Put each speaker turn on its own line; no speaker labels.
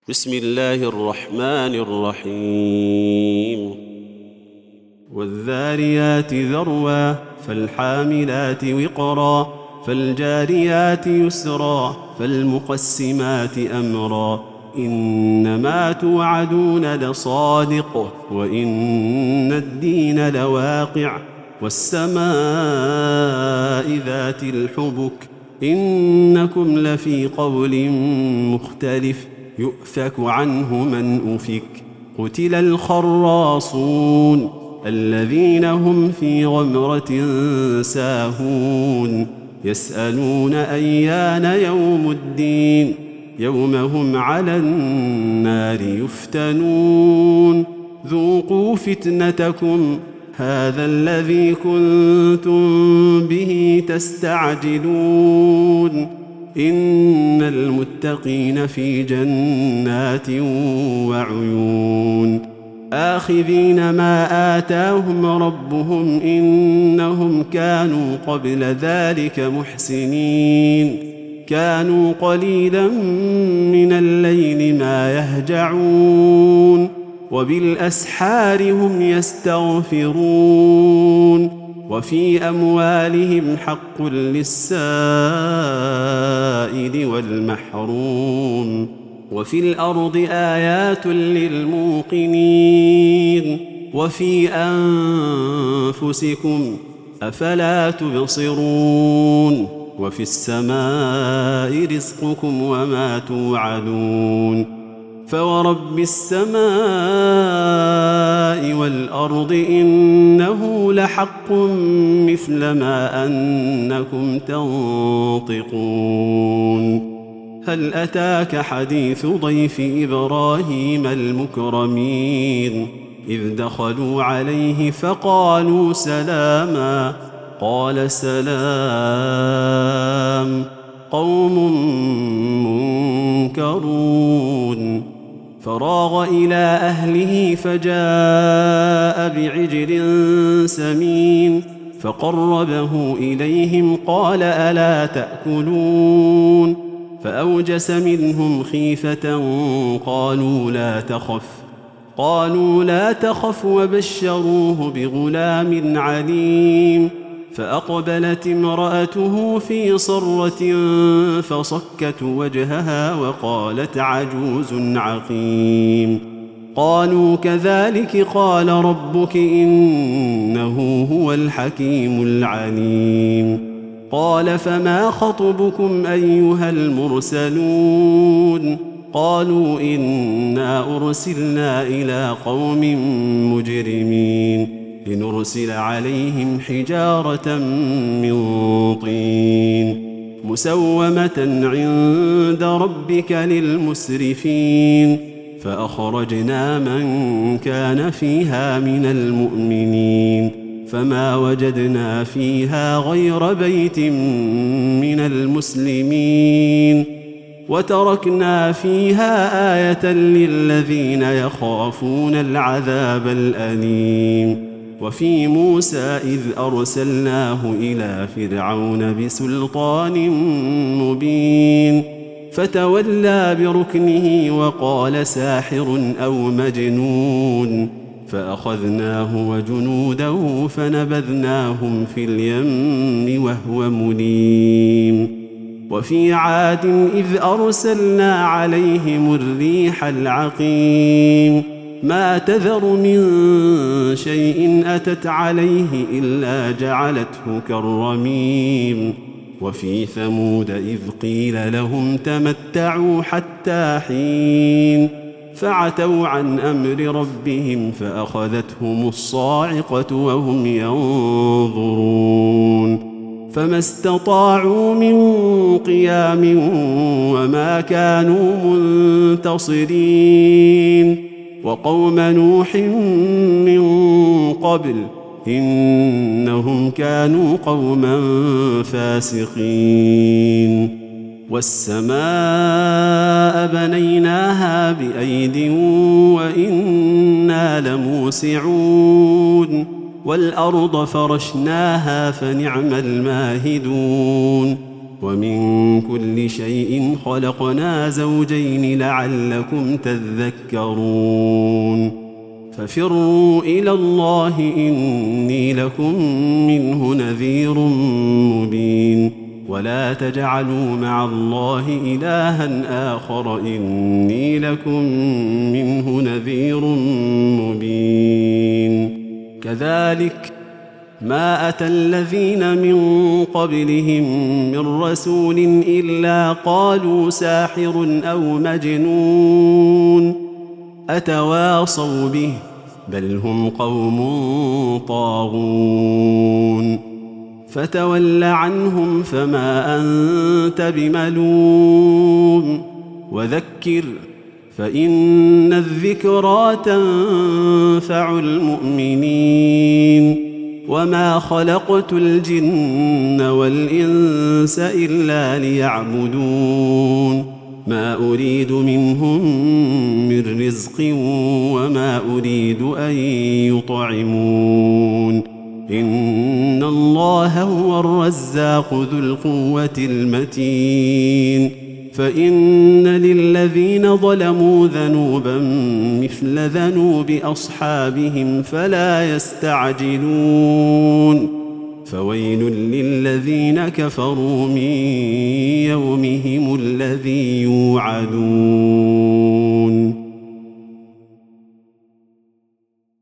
بسم الله الرحمن الرحيم والذاريات ذروا فالحاملات وقرا فالجاريات يسرا فالمقسمات أمرا إنما توعدون لصادق وإن الدين لواقع والسماء ذات الحبك إنكم لفي قول مختلف يؤفك عنه من أفك قتل الخراصون الذين هم في غمرة ساهون يسألون أيان يوم الدين يوم هم على النار يفتنون ذوقوا فتنتكم هذا الذي كنتم به تستعجلون إن المتقين في جنات وعيون آخذين ما آتاهم ربهم إنهم كانوا قبل ذلك محسنين كانوا قليلا من الليل ما يهجعون وبالأسحار هم يستغفرون وفي أموالهم حق للسائل والمحروم وفي الأرض آيات للموقنين وفي أنفسكم أفلا تبصرون وفي السماء رزقكم وما توعدون فورب السماء والأرض إنه لحق مثل ما أنكم تنطقون هل أتاك حديث ضيف إبراهيم المكرمين إذ دخلوا عليه فقالوا سلاما قال سلام قوم منكرون فراغ إلى أهله فجاء بعجل سمين فقربه إليهم قال ألا تأكلون فأوجس منهم خيفة قالوا لا تخف وبشروه بغلام عليم فأقبلت امرأته في صرة فصكت وجهها وقالت عجوز عقيم قالوا كذلك قال ربك إنه هو الحكيم العليم قال فما خطبكم أيها المرسلون قالوا إنا أرسلنا إلى قوم مجرمين لنرسل عليهم حجارة من طين مسومة عند ربك للمسرفين فأخرجنا من كان فيها من المؤمنين فما وجدنا فيها غير بيت من المسلمين وتركنا فيها آية للذين يخافون العذاب الأليم وفي موسى إذ أرسلناه إلى فرعون بسلطان مبين فتولى بركنه وقال ساحر أو مجنون فأخذناه وجنوده فنبذناهم في اليم وهو مليم وفي عاد إذ أرسلنا عليهم الريح العقيم ما تذر من شيء أتت عليه إلا جعلته كالرميم وفي ثمود إذ قيل لهم تمتعوا حتى حين فعتوا عن أمر ربهم فأخذتهم الصاعقة وهم ينظرون فما استطاعوا من قيام وما كانوا منتصرين وقوم نوح من قبل إنهم كانوا قوما فاسقين والسماء بنيناها بأيد وإنا لموسعون والأرض فرشناها فنعم الماهدون ومن كل شيء خلقنا زوجين لعلكم تذكرون ففروا إلى الله إني لكم منه نذير مبين ولا تجعلوا مع الله إلها آخر إني لكم منه نذير مبين كذلك ما أتى الذين من قبلهم من رسول إلا قالوا ساحر أو مجنون أتواصوا به بل هم قوم طاغون فتول عنهم فما أنت بملوم وذكر فإن الذكرى تنفع المؤمنين وما خلقت الجن والإنس إلا ليعبدون ما أريد منهم من رزق وما أريد أن يطعمون إن الله هو الرزاق ذو القوة المتين فإن للذين ظلموا ذنوبا مثل ذنوب أصحابهم فلا يستعجلون فويل للذين كفروا من يومهم الذي يوعدون